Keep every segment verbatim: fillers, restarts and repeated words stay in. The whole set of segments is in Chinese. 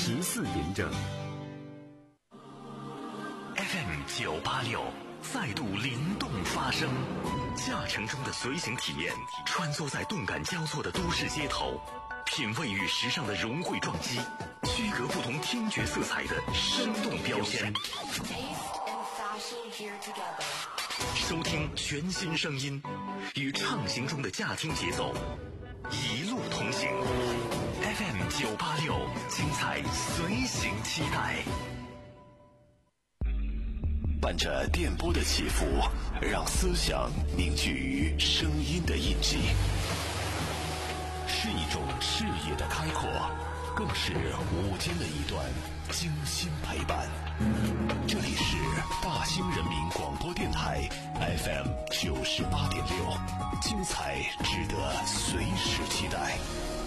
十四嬴政。 F M 九八六再度灵动发声，驾乘中的随行体验，穿梭在动感交错的都市街头，品味与时尚的融汇撞击，区隔不同听觉色彩的生动标签。收听全新声音，与畅行中的驾听节奏，一路同行。F M 九八六，精彩随行期待。 伴着电波的起伏，让思想凝聚于声音的印记，是一种视野的开阔，更是午间的一段精心陪伴。这里是大兴人民广播电台 F M 九十八点六，精彩值得随时期待。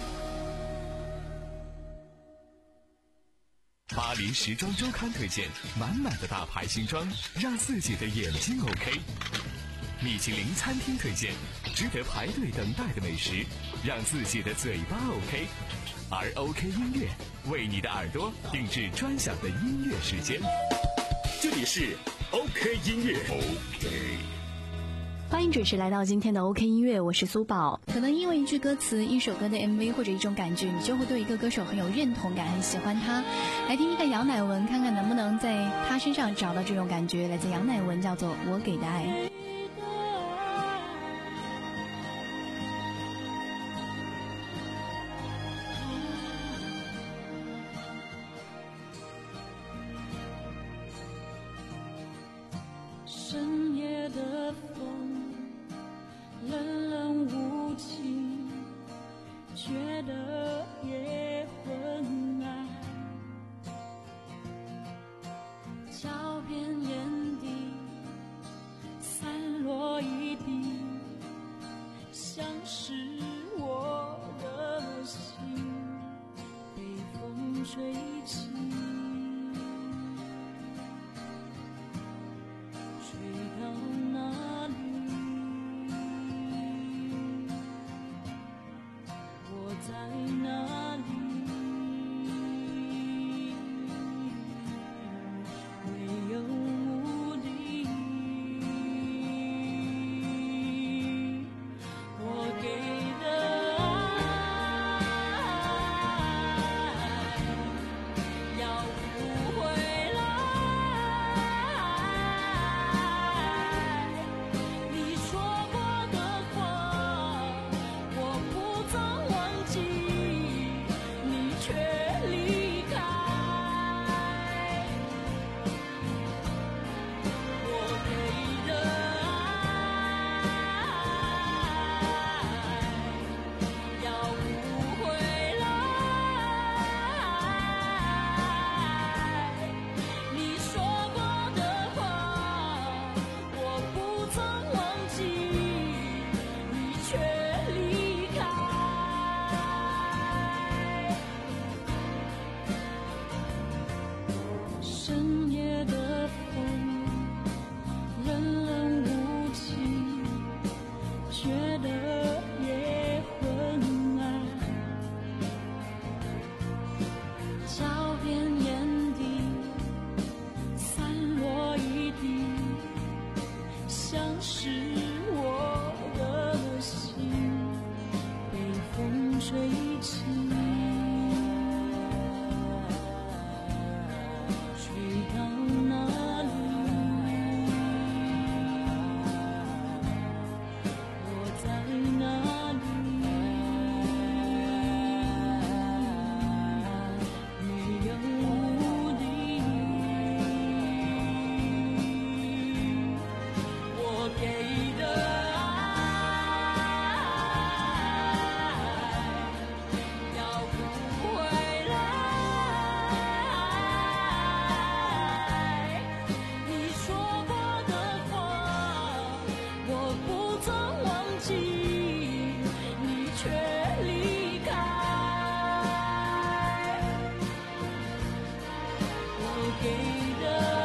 巴黎时装周刊推荐满满的大牌新装，让自己的眼睛 OK。米其林餐厅推荐值得排队等待的美食，让自己的嘴巴 OK。而 OK 音乐为你的耳朵定制专享的音乐时间。这里是 OK 音乐 OK。 欢迎准时来到今天的 OK 音乐，我是苏宝。可能因为一句歌词、一首歌的 M V 或者一种感觉，你就会对一个歌手很有认同感，很喜欢他。来听听看杨乃文，看看能不能在他身上找到这种感觉。来自杨乃文，叫做《我给的爱》。 深夜的风冷冷无情，觉得也昏暗，脚边眼底散落一地，像是我的心被风吹起，吹到哪里我在哪里，没有目的，我给的爱要不回来，你说过的话我不曾忘记，你却离开，我给的爱要不回来，你说过的话我不曾忘记，你却离开。深夜的风冷冷无情，觉得也昏暗，脚边眼底散落一地，像是我的心被风吹起，吹到哪里我在哪里，没有目的，我给的爱要不回来，你说过的话我不曾忘记，你却离开，我给的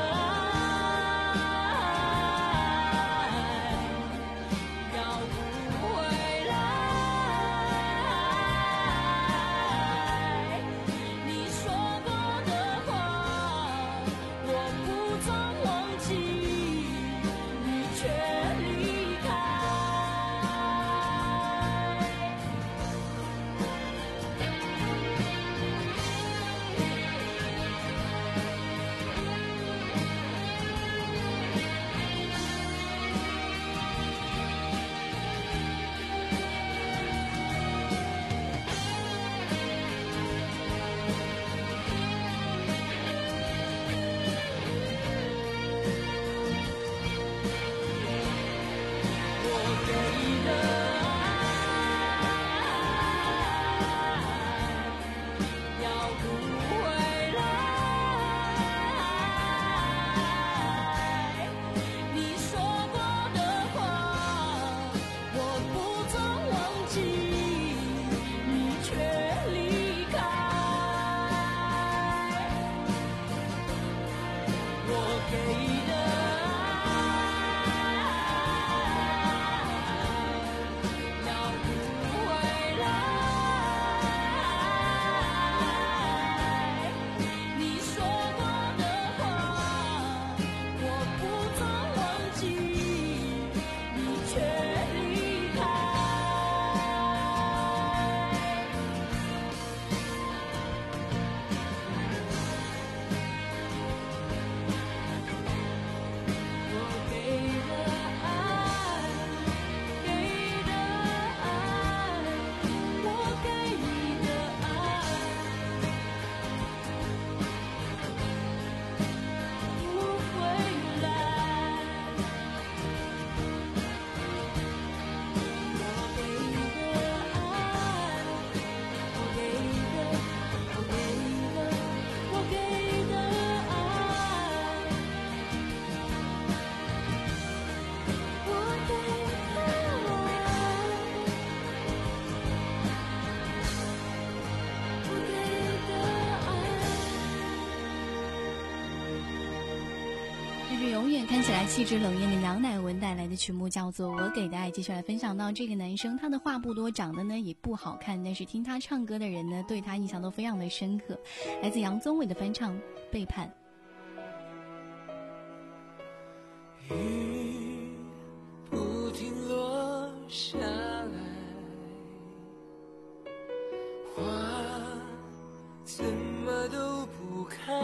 爱要不回来，你说过看起来气质冷艳的杨乃文带来的曲目叫做《我给的爱》。接下来分享到这个男生，他的话不多，长得呢也不好看，但是听他唱歌的人呢对他印象都非常的深刻。来自杨宗纬的翻唱《背叛》。 雨不停落下来，花怎么都不开，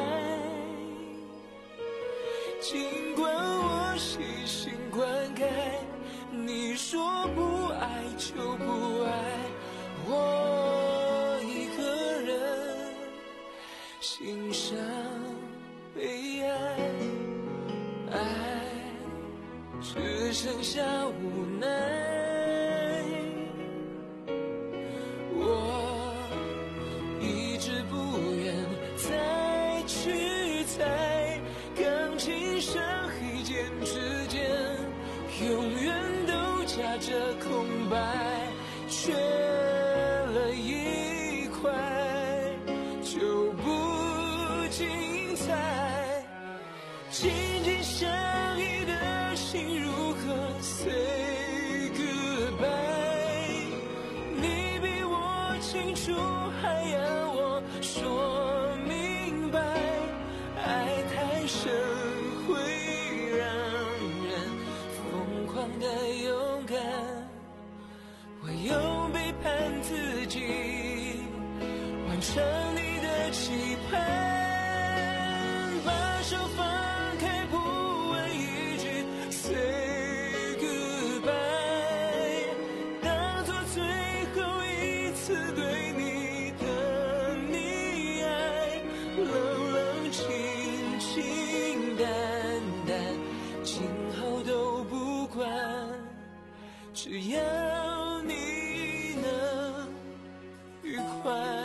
尽管我细心灌溉，你说不爱就不爱，我一个人欣赏悲哀，爱只剩下无奈，我一直不愿再去猜，钢琴声黑键之间永远都夹着空白，缺了一块就不精彩，紧紧相依的心如何 say goodbye， 你比我清楚还要我说明白，爱太深会让人疯狂的勇敢，我用背叛自己完成你的期盼，把手放开不问一句 say goodbye， 当作最后一次对你的溺爱，冷冷清清淡淡，今后都不管，只要你能愉快。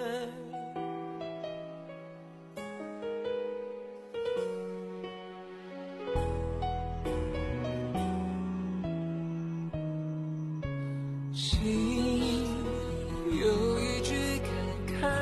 心有一句感慨，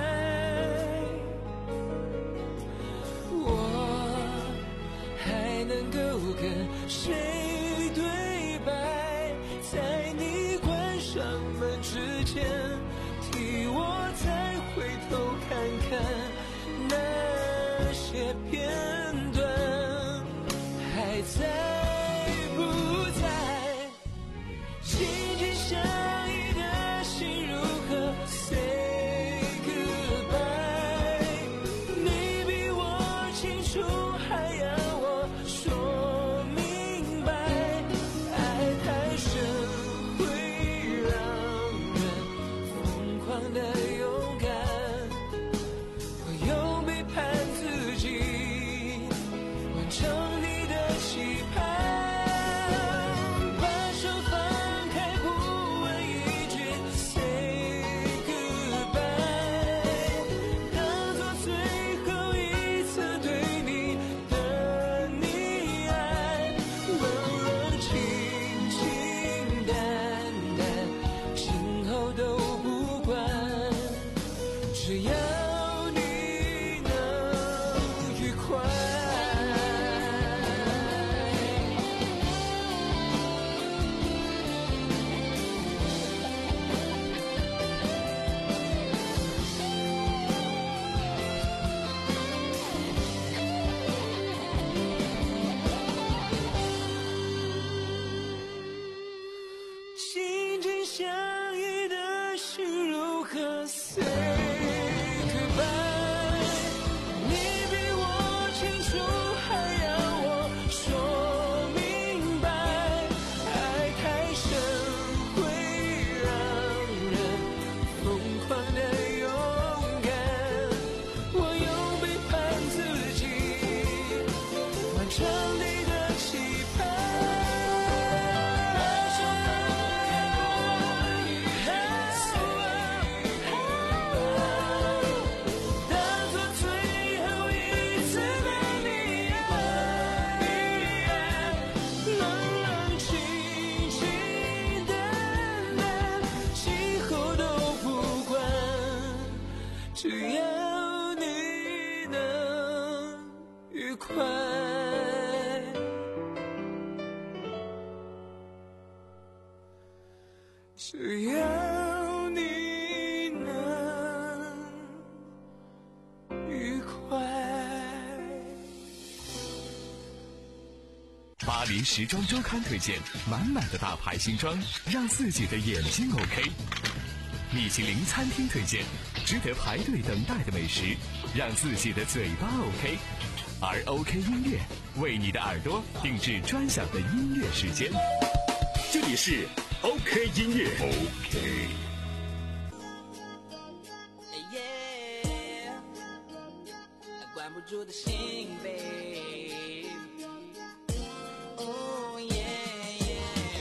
我还能够跟谁对白，在你关上门之前，替我再回头看看那些片段还在不在，紧紧相依的心如何 say goodbye， 你比我清楚还要我说明白，爱太深会让人疯狂的勇敢，我用背叛自己快。只要你能愉快。 巴黎时装周刊推荐满满的大牌新装，让自己的眼睛 OK。米其林餐厅推荐值得排队等待的美食，让自己的嘴巴 OK。而 OK 音乐为你的耳朵定制专享的音乐时间。 这里是 OK 音乐 OK。 关不住的心呗。哦耶耶。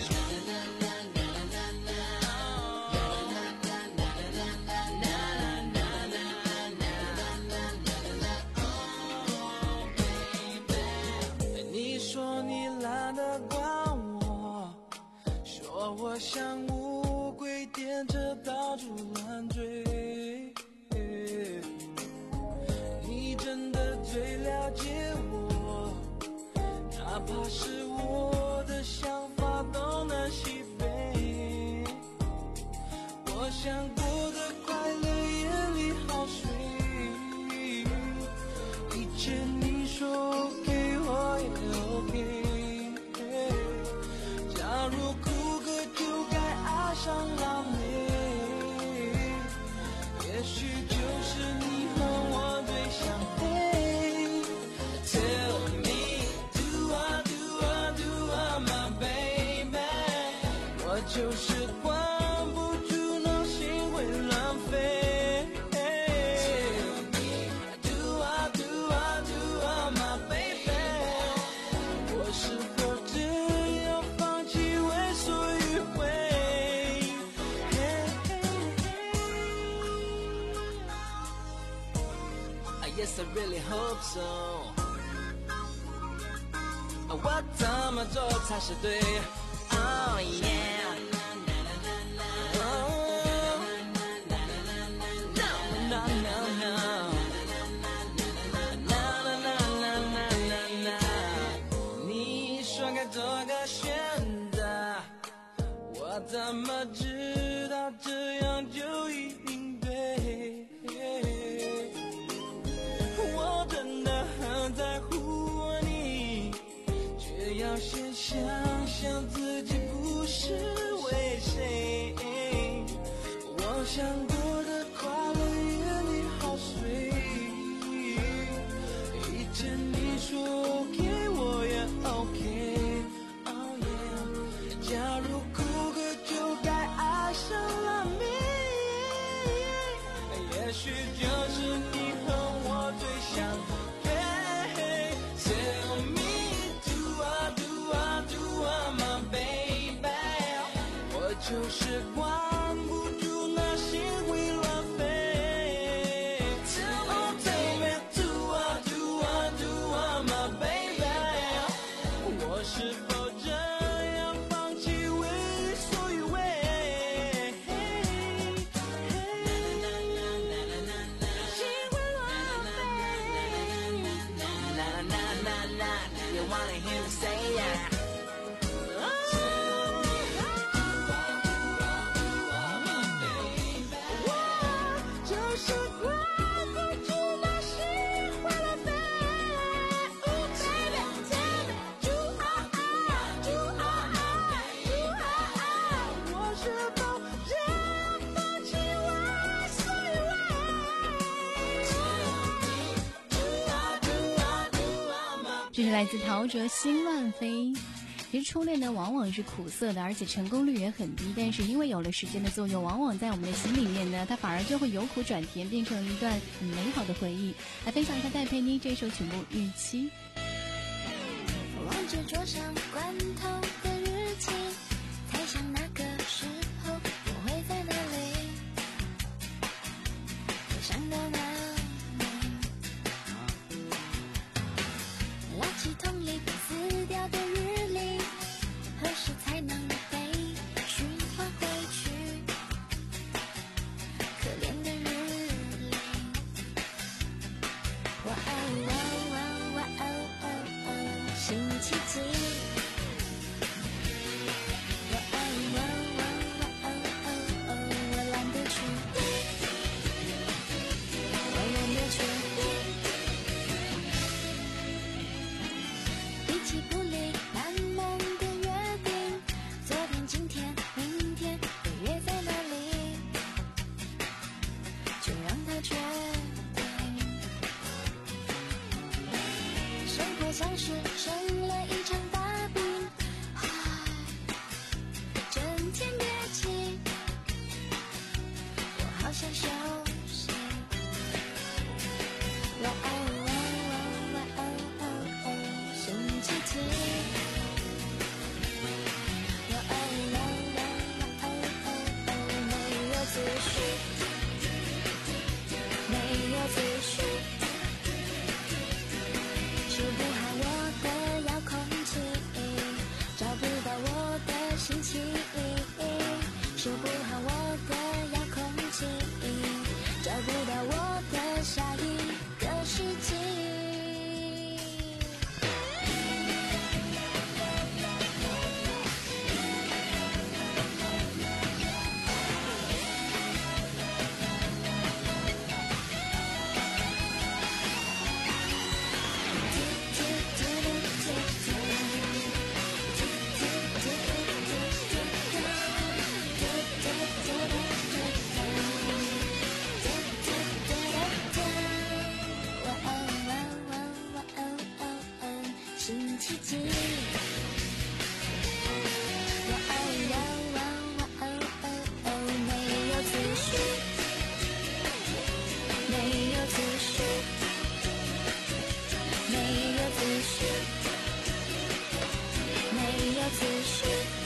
你说你懒得管我，说我像乌龟颠着到处乱追。你真的最了解我，哪怕是我的想法东南西北。我想过的快乐眼里好水，一切你说 OK 我也 OK。 假如哭个就该爱上狼狈，也许就是你和我最相配。 Tell me do I do I do I my baby， 我就是管不住脑心会乱飞。 Tell me do I do I do I my baby， 我是否真要放弃为所欲为。Yes, I really hope so。 我怎么做才是对 ？Oh yeah。Oh, no, no, no, no. No, no, no, no, no, no. 你说该做个选择，我怎么知道这样就一定对？我真的很在乎你，却要先想想自己不是为谁。我想过的快乐眼里好水，一切你说 OK 我也 OK。Oh yeah， 假如哭个就该爱上了你，也许就是你和我最相配。 Tell me do I do I do I my baby， 我就是管不住那心会乱飞。 Oh baby do I do I do I my baby， 我是否这样放弃为所欲为？You wanna hear me say yeah？ 我就是管不住那心会乱飞。Oh baby tell me do I do I do I， 我是否这样放弃为所欲为？ 这是来自陶喆《心乱飞》。其实初恋呢，往往是苦涩的，而且成功率也很低。但是因为有了时间的作用，往往在我们的心里面呢，它反而就会由苦转甜，变成了一段很美好的回忆。来分享一下戴佩妮这首曲目《日期》。 忘记桌上罐头的日期，猜想那个时候我会在哪里，回想到哪里，垃圾桶里被撕掉的日历，何时才能被循环回去？可怜的日历，哇哦哇哦哇哦好像是生了一场大病，唉，整天憋气，我好想休息。哇哦哇哦哇哦哦哦，星期几？哇哦哇哦哇哦哦哦，没有思绪，没有思绪。修不好我的遥控器，找不到我的心情，修不好我的遥控器，找不到我的下一个世纪。星期几？哇哦哇哇哇哦哦哦，没有思绪，没有思绪，没有思绪，没有思绪，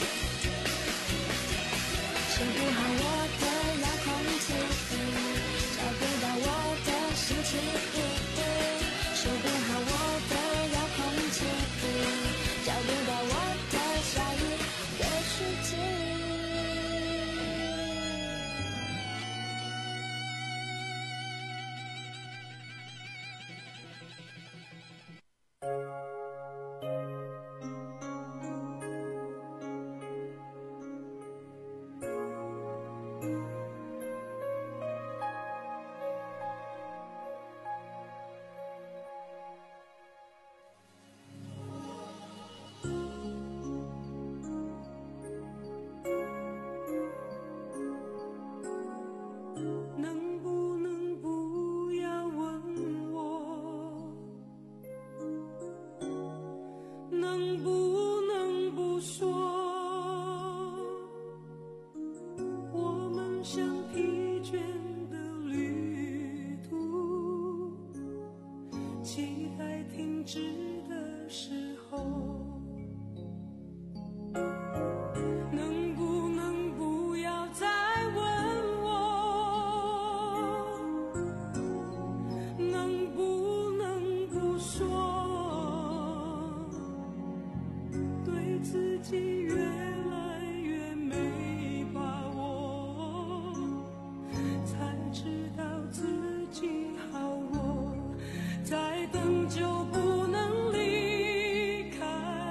修不好我的遥控器，找不到我的心情，修不好我的遥控器，找不到我的下一个世纪。 能不能不要问我，能不能不说，我们像疲倦的旅途，期待停止的时候，能不能不要再问能不能不说，对自己越来越没把握，才知道自己好弱，再等就不能离开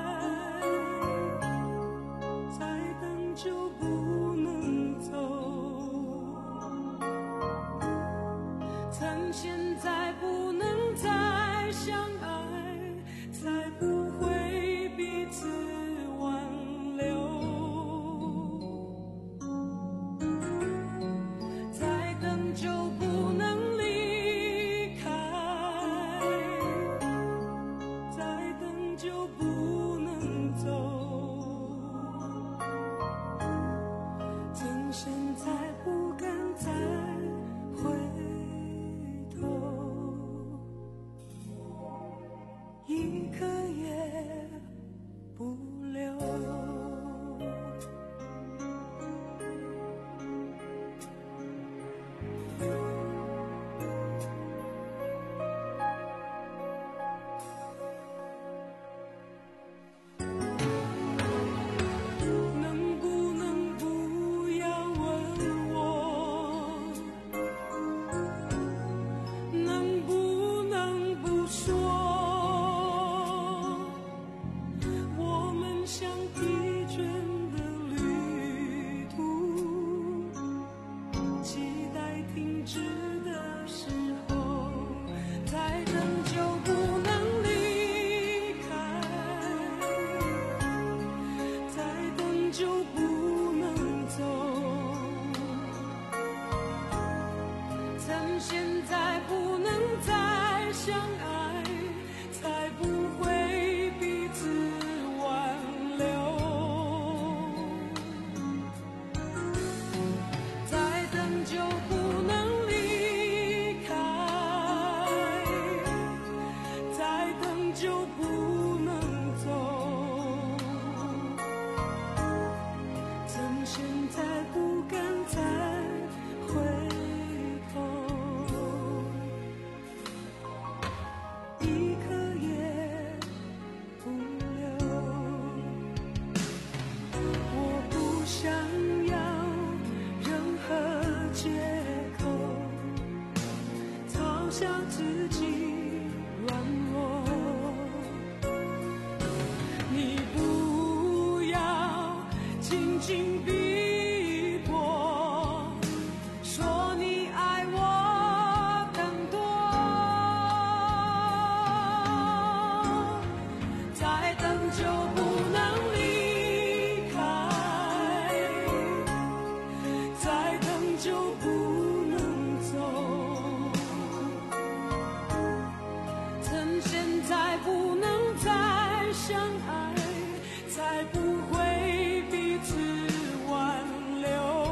相爱，才不会彼此挽留。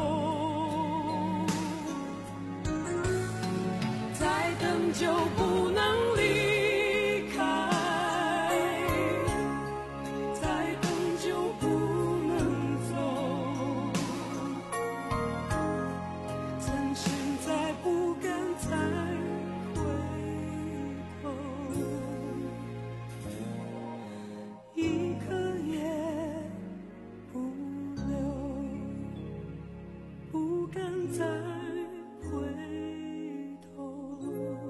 再等就不能离开，再等就不能走。曾现在不敢再回头，一刻也不留，不敢再回头，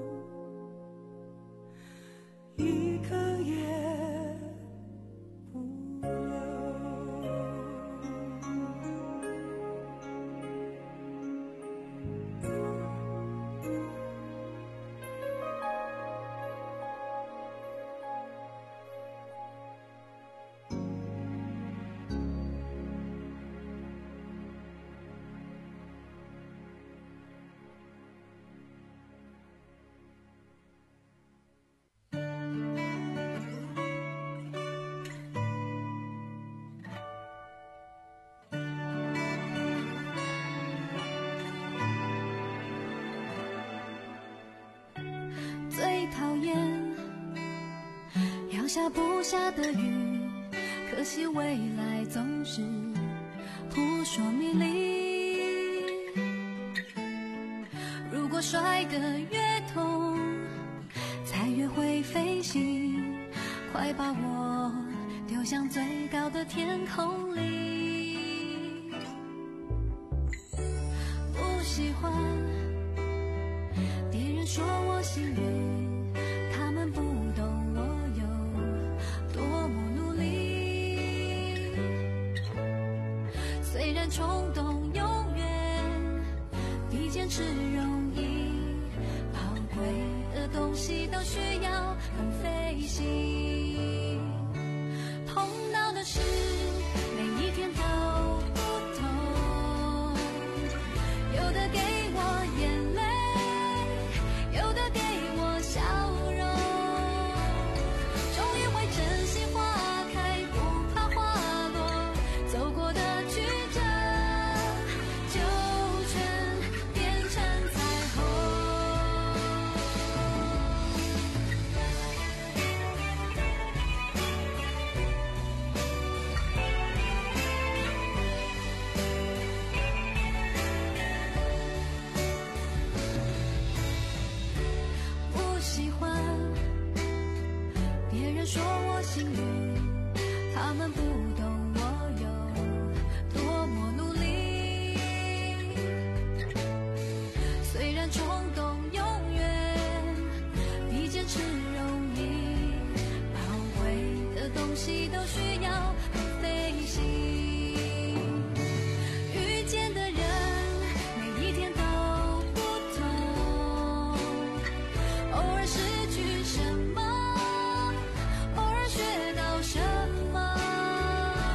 一刻也不留。最讨厌要下不下的雨，可惜未来总是扑朔迷离。如果摔得越痛，才越会飞行，快把我丢向最高的天空里。不喜欢别人说我幸运，他们不懂我有多么努力。虽然冲动永远比坚持容易，宝贵的东西都需要很费心。碰到的事每一天都不同，有的给我眼泪，有的给我笑容，终于会珍惜花开，不怕花落，走过的曲折就全变成彩虹。不喜欢别人说我幸运，他们不懂我有多么努力。虽然冲动永远比坚持容易，宝贵的东西都需要很费心。遇见的人每一天都不同，偶尔失去什么，偶尔学到什么，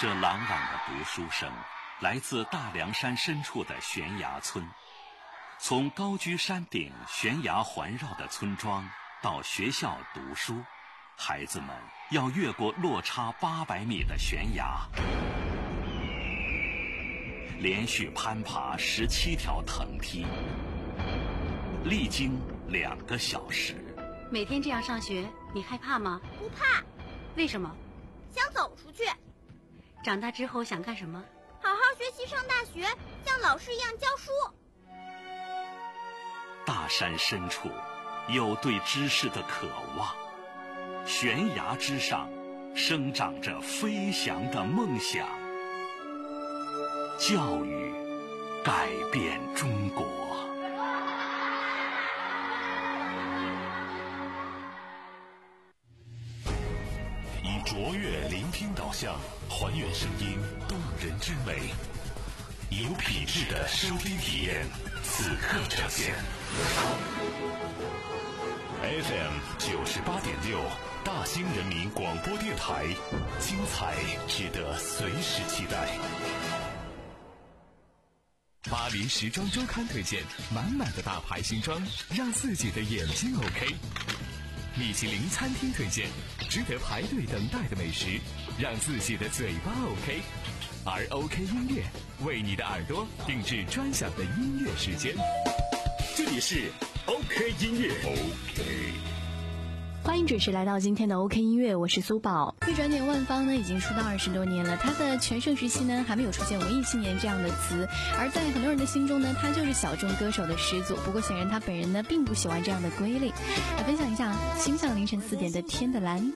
这朗朗的读书声来自大凉山深处的悬崖村。从高居山顶悬崖环绕的村庄到学校读书，孩子们要越过落差八百米的悬崖，连续攀爬十七条藤梯，历经两个小时。 每天这样上学，你害怕吗？ 不怕。 为什么？ 想走出去。 长大之后想干什么？ 好好学习，上大学，像老师一样教书。 大山深处有对知识的渴望，悬崖之上生长着飞翔的梦想。教育改变中国。 以卓越聆听导向，还原声音动人之美，有品质的收听体验，此刻呈现。F M 九十八点六，大兴人民广播电台，精彩值得随时期待。 巴黎时装周刊推荐，满满的大牌新装，让自己的眼睛 OK。米其林餐厅推荐，值得排队等待的美食，让自己的嘴巴 OK。而 OK 音乐为你的耳朵定制专享的音乐时间。这里是 OK 音乐 OK。 欢迎准时来到今天的 OK 音乐，我是苏宝。一转眼万芳呢已经出道二十多年了，她的全盛时期呢还没有出现文艺青年这样的词，而在很多人的心中呢，她就是小众歌手的始祖。不过显然她本人呢并不喜欢这样的归类。来分享一下星象凌晨四点的天的蓝。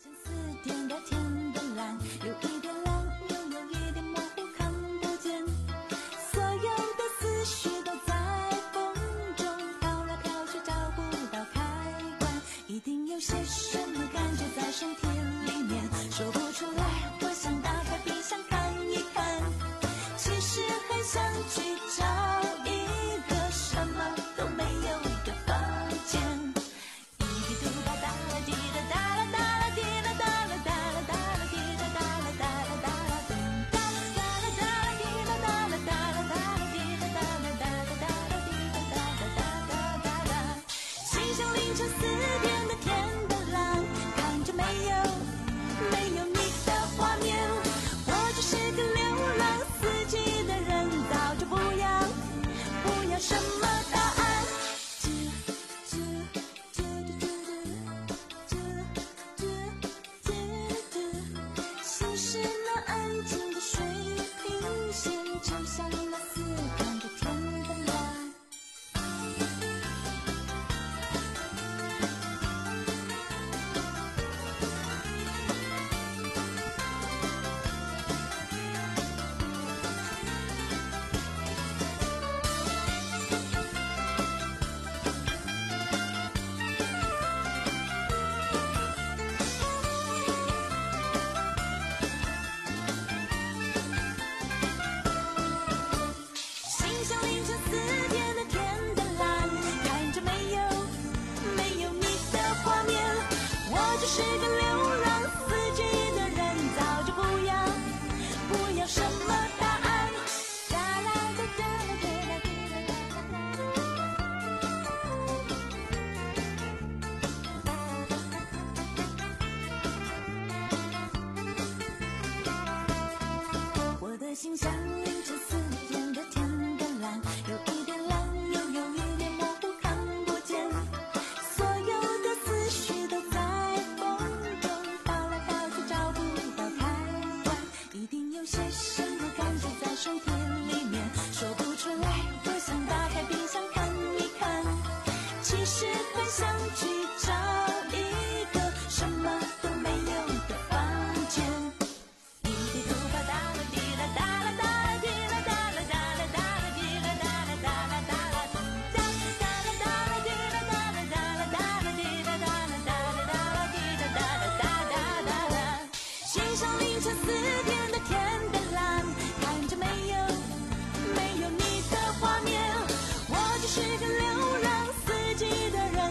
心像凌晨四点的天的蓝，有一点蓝，又有一点模糊，看不见。所有的思绪都在风中飘来飘去，找不到开关。一定有些什么感觉在身体里面，说不出来。我想打开冰箱看一看，其实很想去找一个什么都没有的房间。滴滴嘟吧哒啦滴啦哒啦哒啦滴啦哒啦哒啦哒啦滴啦哒啦哒啦哒啦哒哒啦哒啦滴啦哒啦哒啦哒啦滴啦哒啦哒啦哒啦滴啦哒啦哒哒哒啦。欣赏凌晨四点的天的蓝，看着没有没有你的画面，我只是个流浪四季的人。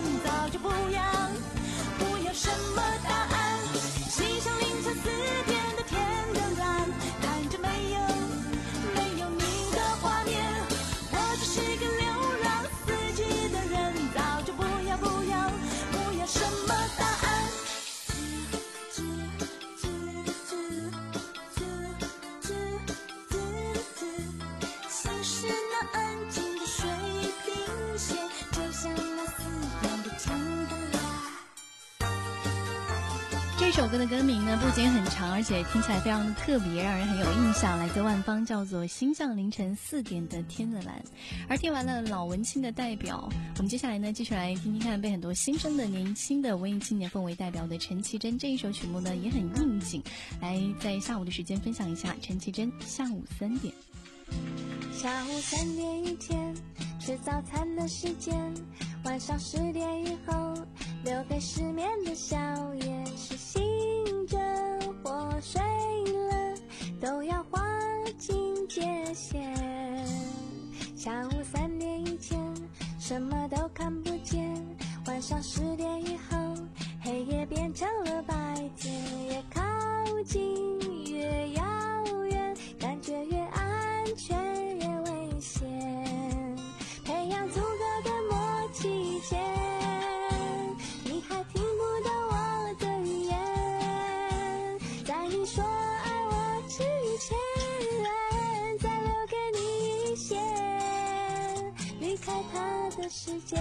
首歌的歌名呢不仅很长，而且听起来非常的特别，让人很有印象，来自万芳，叫做《星象凌晨四点的天的蓝》。而听完了老文青的代表，我们接下来呢继续来听听看被很多新生的年轻的文艺青年氛围代表的陈绮贞。这一首曲目呢也很应景，来在下午的时间分享一下陈绮贞下午三点。 下午三点以前吃早餐的时间，晚上十点以后留给失眠的宵夜，是醒着或睡了都要划清界限。下午三点以前什么都看不见，晚上十点以后黑夜变成了白天，越靠近越遥远，感觉越安全越危险，培养足够的默契前，你还听不懂我的语言，在你说爱我之前，再留给你一些离开他的时间。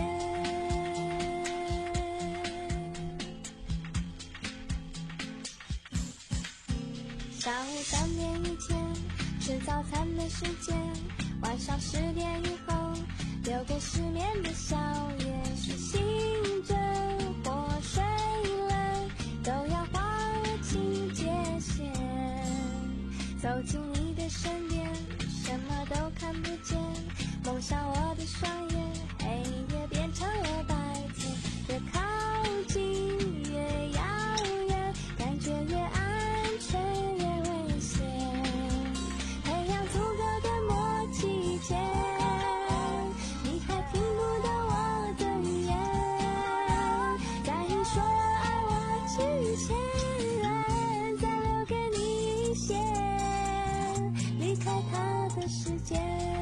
下午三点以前吃早餐的时间，晚上十点以后留给失眠的宵夜，是醒着或睡了都要划清界限，走进你的身边什么都看不见，蒙上我的双眼，黑夜变成了白天，越靠近越遥远，感觉越安全越危险，培养足够的默契前，你还听不懂我的语言，在你说爱我之前，再留给你一些离开他的时间。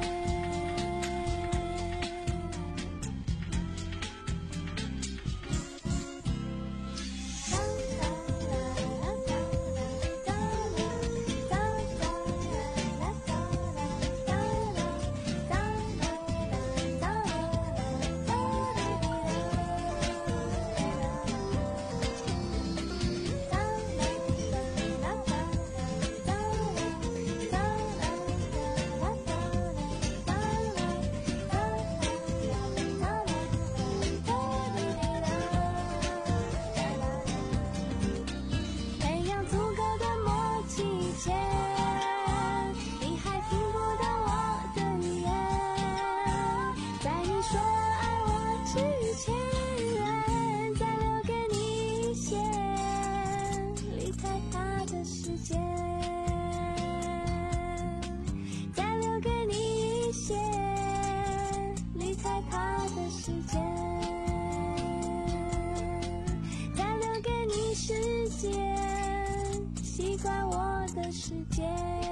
习惯我的世界。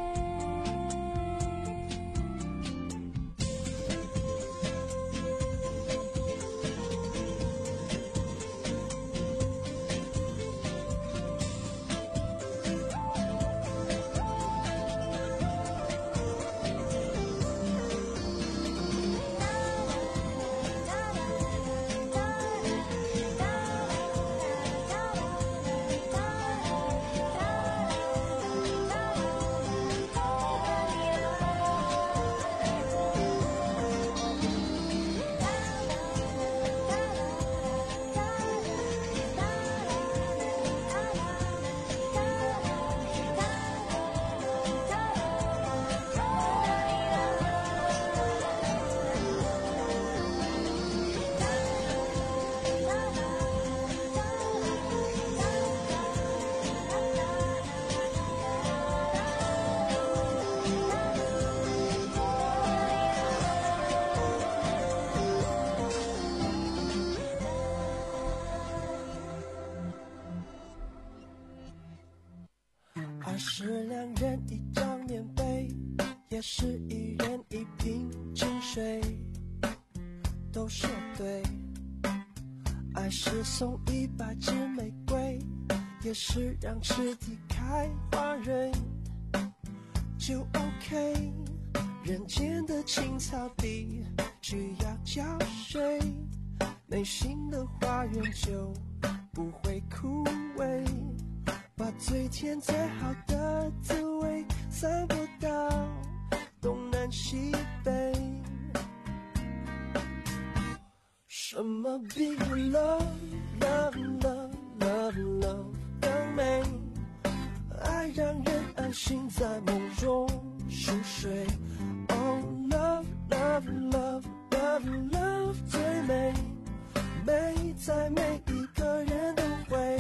爱是两人一张棉被，也是一人一瓶清水，都说对。爱是送一百支玫瑰，也是让池底开花蕊，就 OK。人间的青草地只要浇水，内心的花园就不会枯萎。 最甜最好的滋味，散不到东南西北。什么比 love love love love love 更美？爱让人安心在梦中熟睡。Oh love love love love love 最美，美在每一个人都会。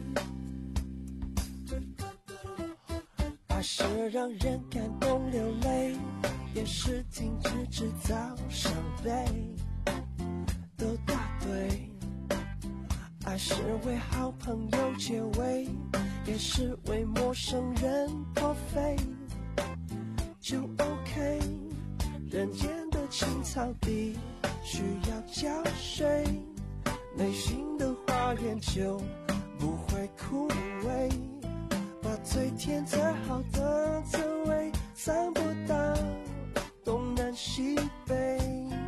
爱是让人感动流泪，也是停止制造伤悲。都答对，爱是为好朋友结尾，也是为陌生人破费。就 OK， 人间的青草地需要浇水，内心的花园就不会枯萎。把最甜最好的滋味散不到东南西北。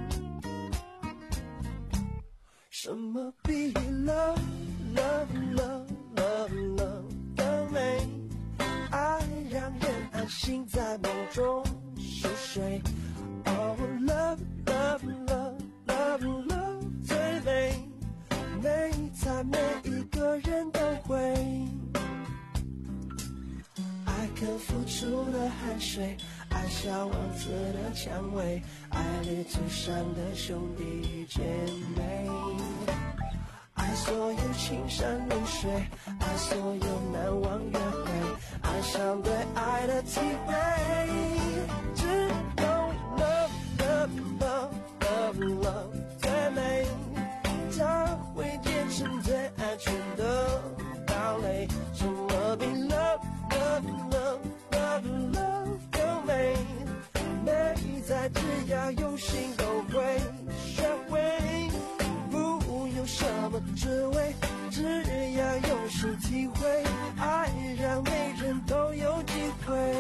什么比 love love love love love 更美？爱让人安心在梦中熟睡。Oh love love love love love 最美，美在每一个人都会。爱肯付出的汗水，爱小王子的蔷薇，爱旅途上的兄弟姐妹，爱所有青山绿水，爱所有难忘约会，爱上对爱的体会。只有 love love love love love 最美，它会变成最安全的堡垒。什么比 love love love love love 更美？美在只要有心都会学会。不用什么滋味，只要用心体会，爱让每人都有机会。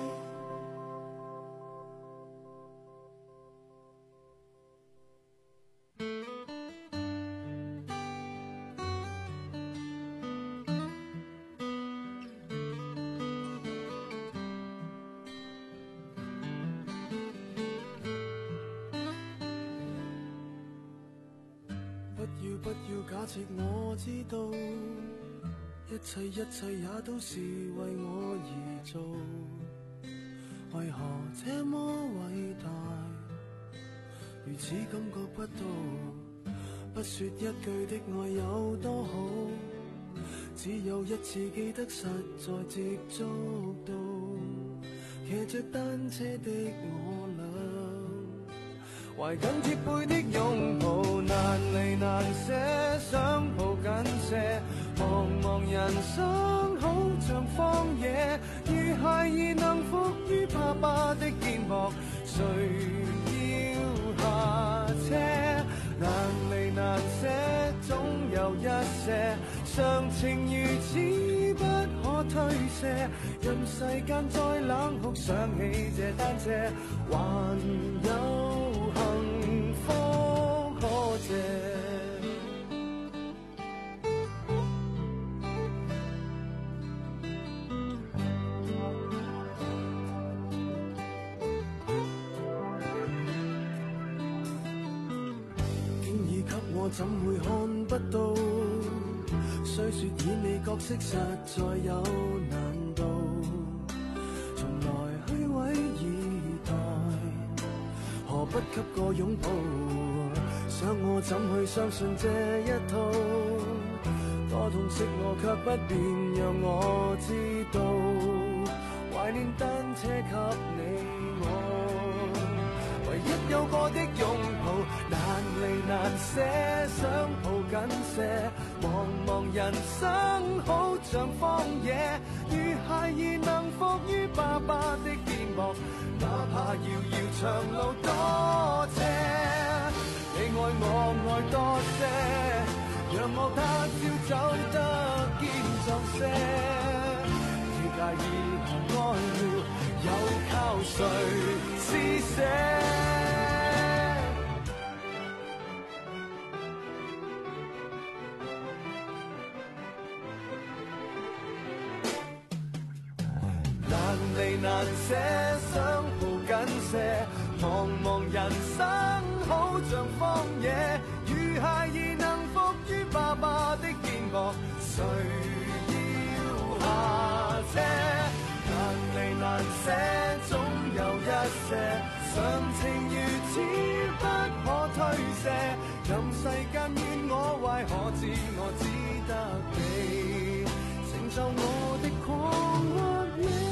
不要不要假設我知道，一切一切也都是為我而做，為何這麼偉大，如此感覺不到，不說一句的愛有多好，只有一次記得實在接觸到，騎着單車的我倆，懷緊貼背的擁抱，難離難捨，想抱緊些。茫茫人生好像荒野，如孩兒能伏於爸爸的肩膊，誰要下車？難離難捨，總有一些常情如此不可推卸。任世間再冷酷，想起這單車，還有幸福可借。我怎會看不到？雖說演你角色實在有難度，從來虛偽以待，何不給個擁抱？想我怎去相信這一套？多痛惜我卻不便讓我知道，懷念單車給你我，唯一有過的擁抱，難離難捨，想抱緊些。茫茫人生好像荒野，如孩兒能伏於爸爸的肩膊，哪怕遙遙長路多斜。你愛我愛多些，讓我他朝走得堅壯些。鐵架以後愛了，又靠誰施捨？ 些，想抱緊些。茫茫人生好像荒野，如孩兒能伏於爸爸的肩膊，誰要下車？難離難捨，總有一些常情如此不可推卸。任世間怨我壞，可知我只得你成就我的狂或野。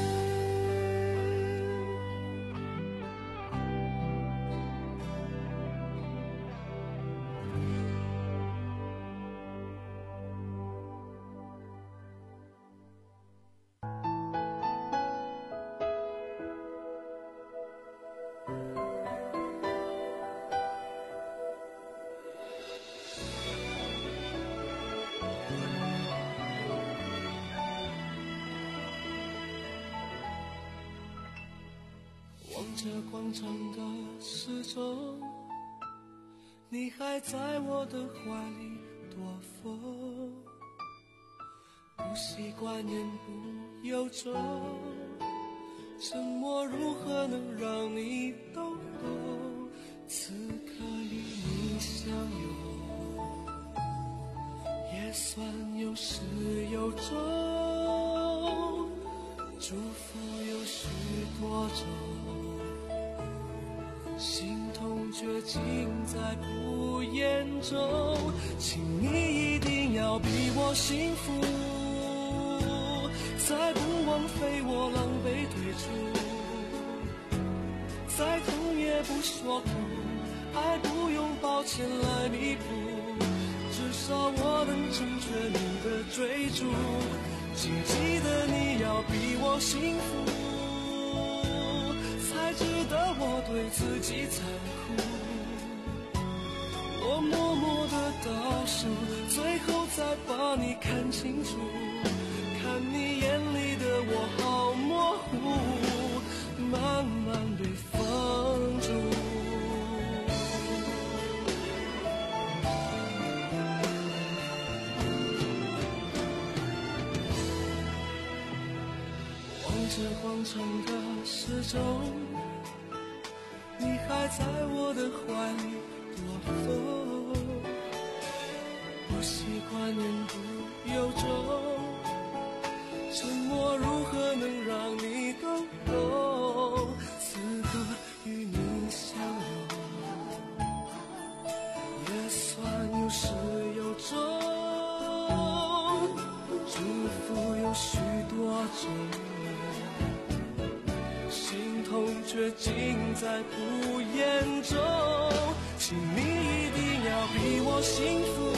这广场的时钟，你还在我的怀里躲风，不习惯言不由衷，沉默如何能让你懂懂？此刻与你相拥，也算有始有终，祝福有许多种，心痛却尽在不言中，请你一定要比我幸福，再不枉费我狼狈退出，再痛也不说苦，爱不用抱歉来弥补，至少我能成全你的追逐，请记得你要比我幸福，才值得我对自己残酷。我默默地倒数，最后再把你看清楚，看你眼里的我好模糊，慢慢被放逐。望着广场的时钟，你还在我的怀里躲风，不习惯言不由衷，沉默如何能让你懂懂？此刻与你相拥，也算有始有终，祝福有许多种，心痛却尽在不言中，请你一定要比我幸福，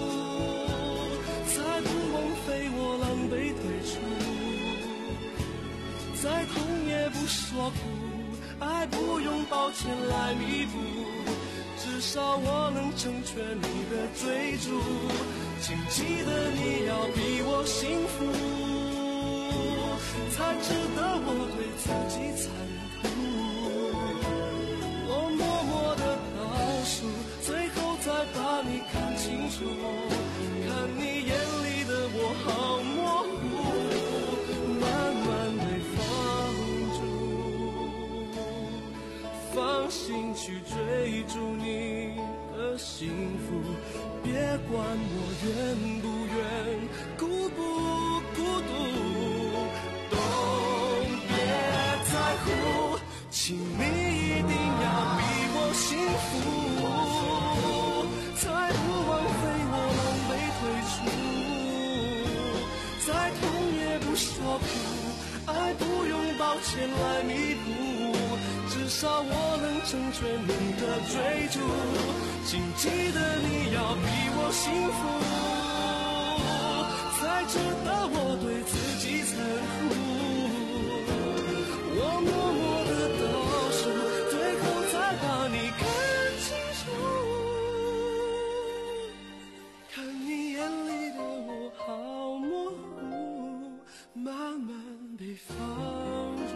才不枉费我狼狈退出，再痛也不说苦，爱不用抱歉来弥补，至少我能成全你的追逐，请记得你要比我幸福，才值得我对自己残酷。我默默地倒数，最后再把你看清楚，看你眼里的我好模糊，慢慢被放逐，放心去追逐你的幸福，别管我愿不愿，孤不孤独，请你一定要比我幸福，才不枉费我狼狈退出，再痛也不说苦，爱不用抱歉来弥补，至少我能成全你的追逐，请记得你要比我幸福，才值得我对自己残酷。我默默地倒数，最后再把你看清楚，看你眼里的我好模糊，慢慢被放逐，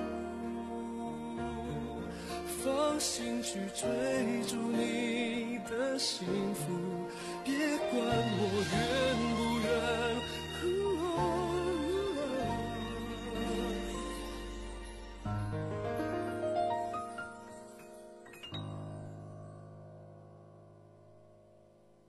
放心去追逐你的幸福，别管我愿不愿。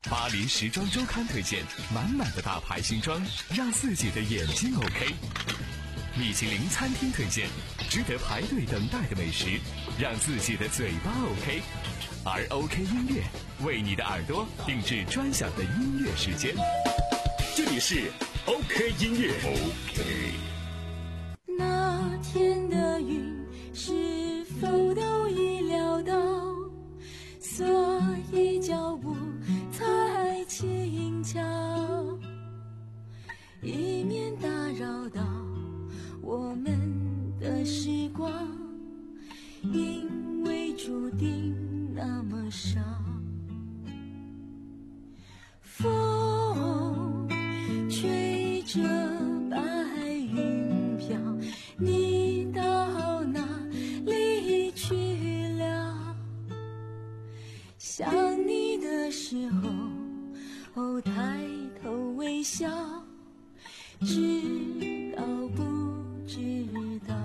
巴黎时装周刊推荐满满的大牌新装，让自己的眼睛 OK。米其林餐厅推荐值得排队等待的美食，让自己的嘴巴 OK。而 OK 音乐为你的耳朵定制专享的音乐时间，这里是 OK 音乐 OK。 那天的云是否都已料到，所以脚步才轻巧，以免打扰到我们的时光，因为注定那么少。风吹着白云飘，你到哪里去了？想你的时候，哦，抬头微笑，知道不知道？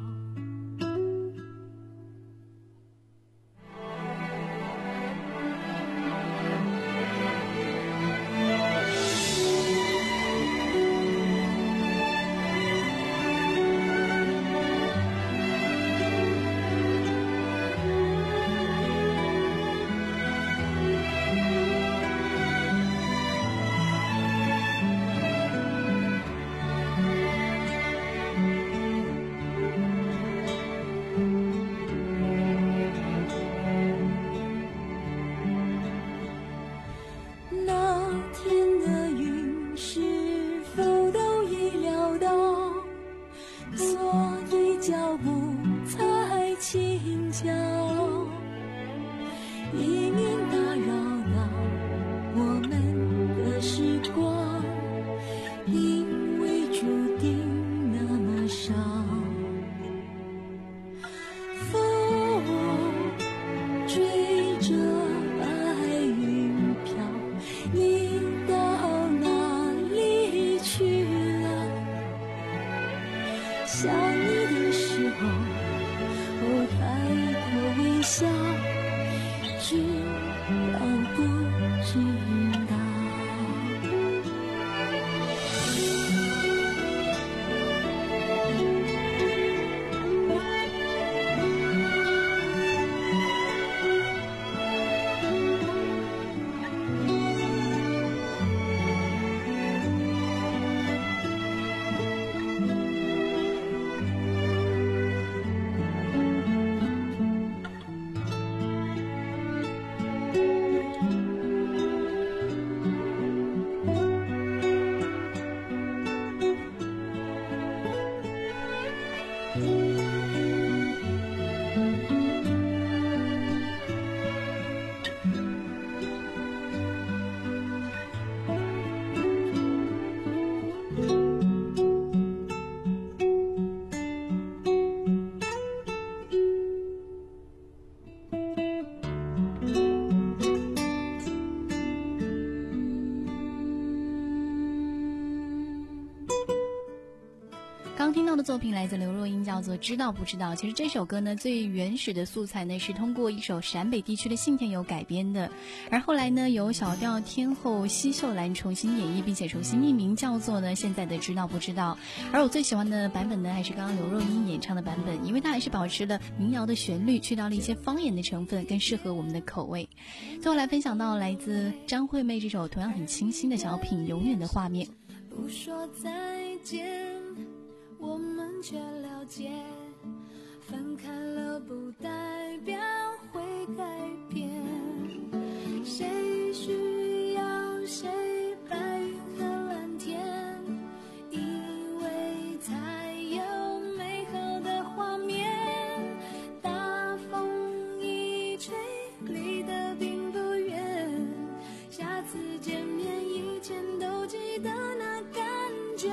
刚听到的作品来自刘若英，叫做《知道不知道》。其实这首歌呢，最原始的素材呢是通过一首陕北地区的信天游改编的，而后来呢由小调天后奚秀兰重新演绎，并且重新命名，叫做呢现在的《知道不知道》。而我最喜欢的版本呢，还是刚刚刘若英演唱的版本，因为它还是保持了民谣的旋律，去掉了一些方言的成分，更适合我们的口味。最后来分享到来自张惠妹这首同样很清新的小品《永远的画面》。 不说再见，我们却了解，分开了不代表会改变，谁需要谁白云和蓝天，因为才有美好的画面。大风一吹，离得并不远，下次见面以前都记得那感觉。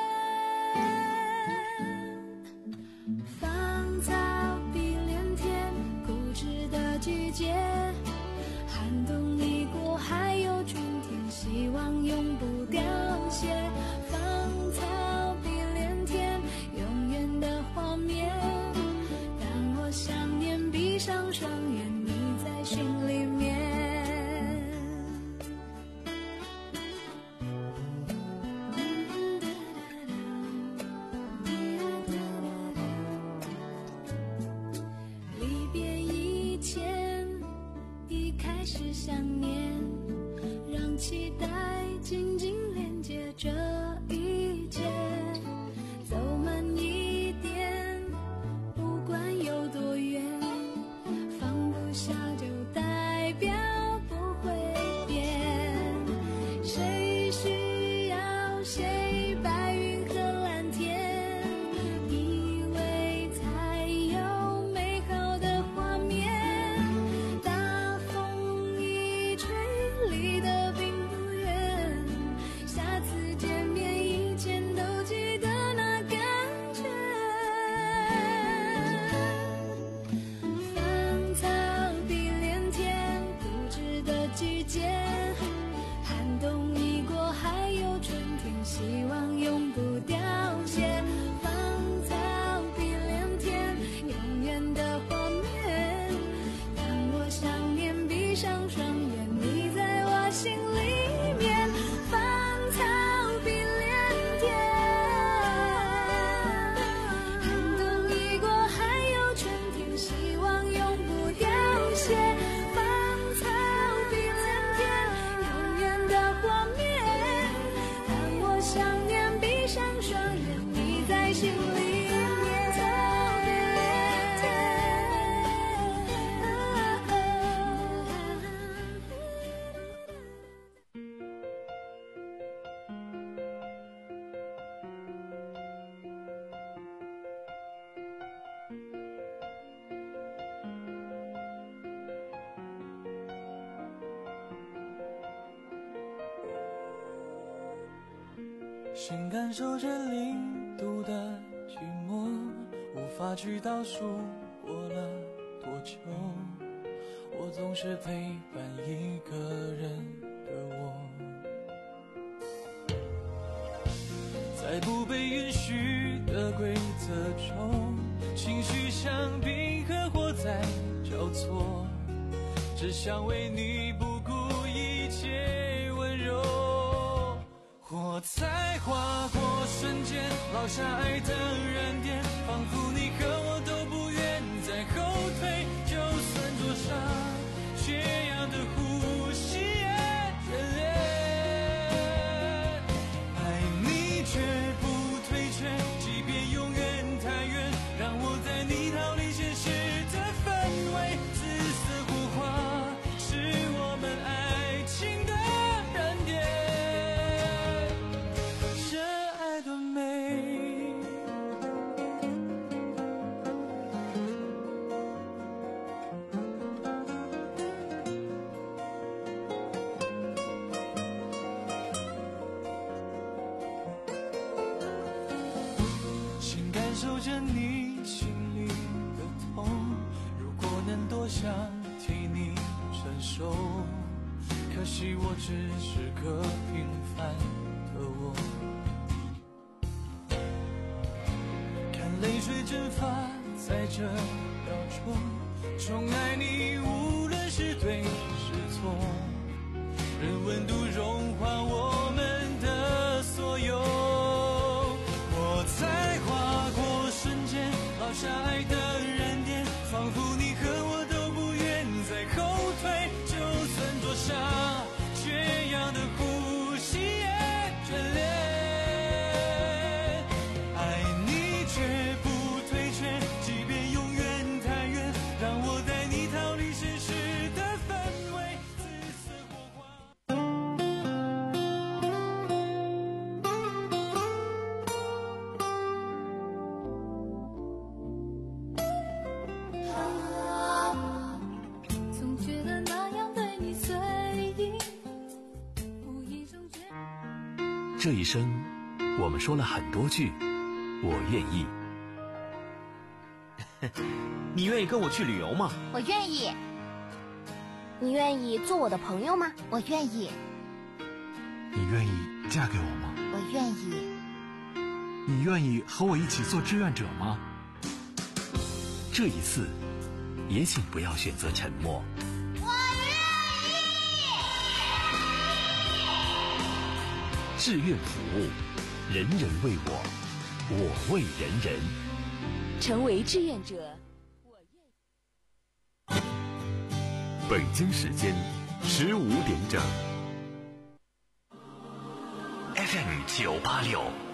季节寒冬已过，还有春天，希望永不凋谢。芳草碧连天，永远的画面。当我想念，闭上双眼，你在心里面。 开始想念，让期待紧紧连接这一切，走慢一点，不管有多远，放不下就代表不会变。谁需要谁白云和蓝天，以为才有美好的画面。大风一吹，离得并不远，下次见面以前都记得那感觉。芳草碧连天，不知的季节，寒冬已过，还有春天，希望永不凋谢。芳草碧连天，永远的画面。当我想念，闭上双眼，你在我心里面。芳草碧连天，寒冬已过，还有春天，希望永不凋谢。芳草碧连天，永远的画面。当我想念，闭上双眼，你在心里面。 心感受着零度的寂寞，无法去倒数过了多久。我总是陪伴一个人的我，在不被允许的规则中，情绪像冰和火在交错，只想为你不顾一切温柔。火在划过瞬间，烙下爱的燃点，仿佛你和我都不愿再后退，就算灼伤缺氧的呼吸也眷恋。爱你绝不退却，即便永远太远，让我带你逃离现实的氛围。紫色火花是我们爱情的燃点，这爱多美。心感受着你心里的痛，如果能多想替你承受，可惜我只是个平凡的我。看泪水蒸发在这秒钟，宠爱你无论是对是错，任温度融化我们的所有。我在划过瞬间，烙下爱的燃点，仿佛你和我都不愿再后退，就算灼伤缺氧的呼吸也眷恋。爱你绝不退却，即便永远太远，让我带你逃离现实的氛围。紫色火花。 总觉得那样对你随意，无意中觉得这一生，我们说了很多句“我愿意”。 你愿意跟我去旅游吗？ 我愿意。你愿意做我的朋友吗？我愿意。 你愿意嫁给我吗？ 我愿意。 你愿意和我一起做志愿者吗？ 这一次，也请不要选择沉默。 我愿意。 志愿服务，人人为我，我为人人。 成为志愿者。 北京时间十五点整。 F M 九八六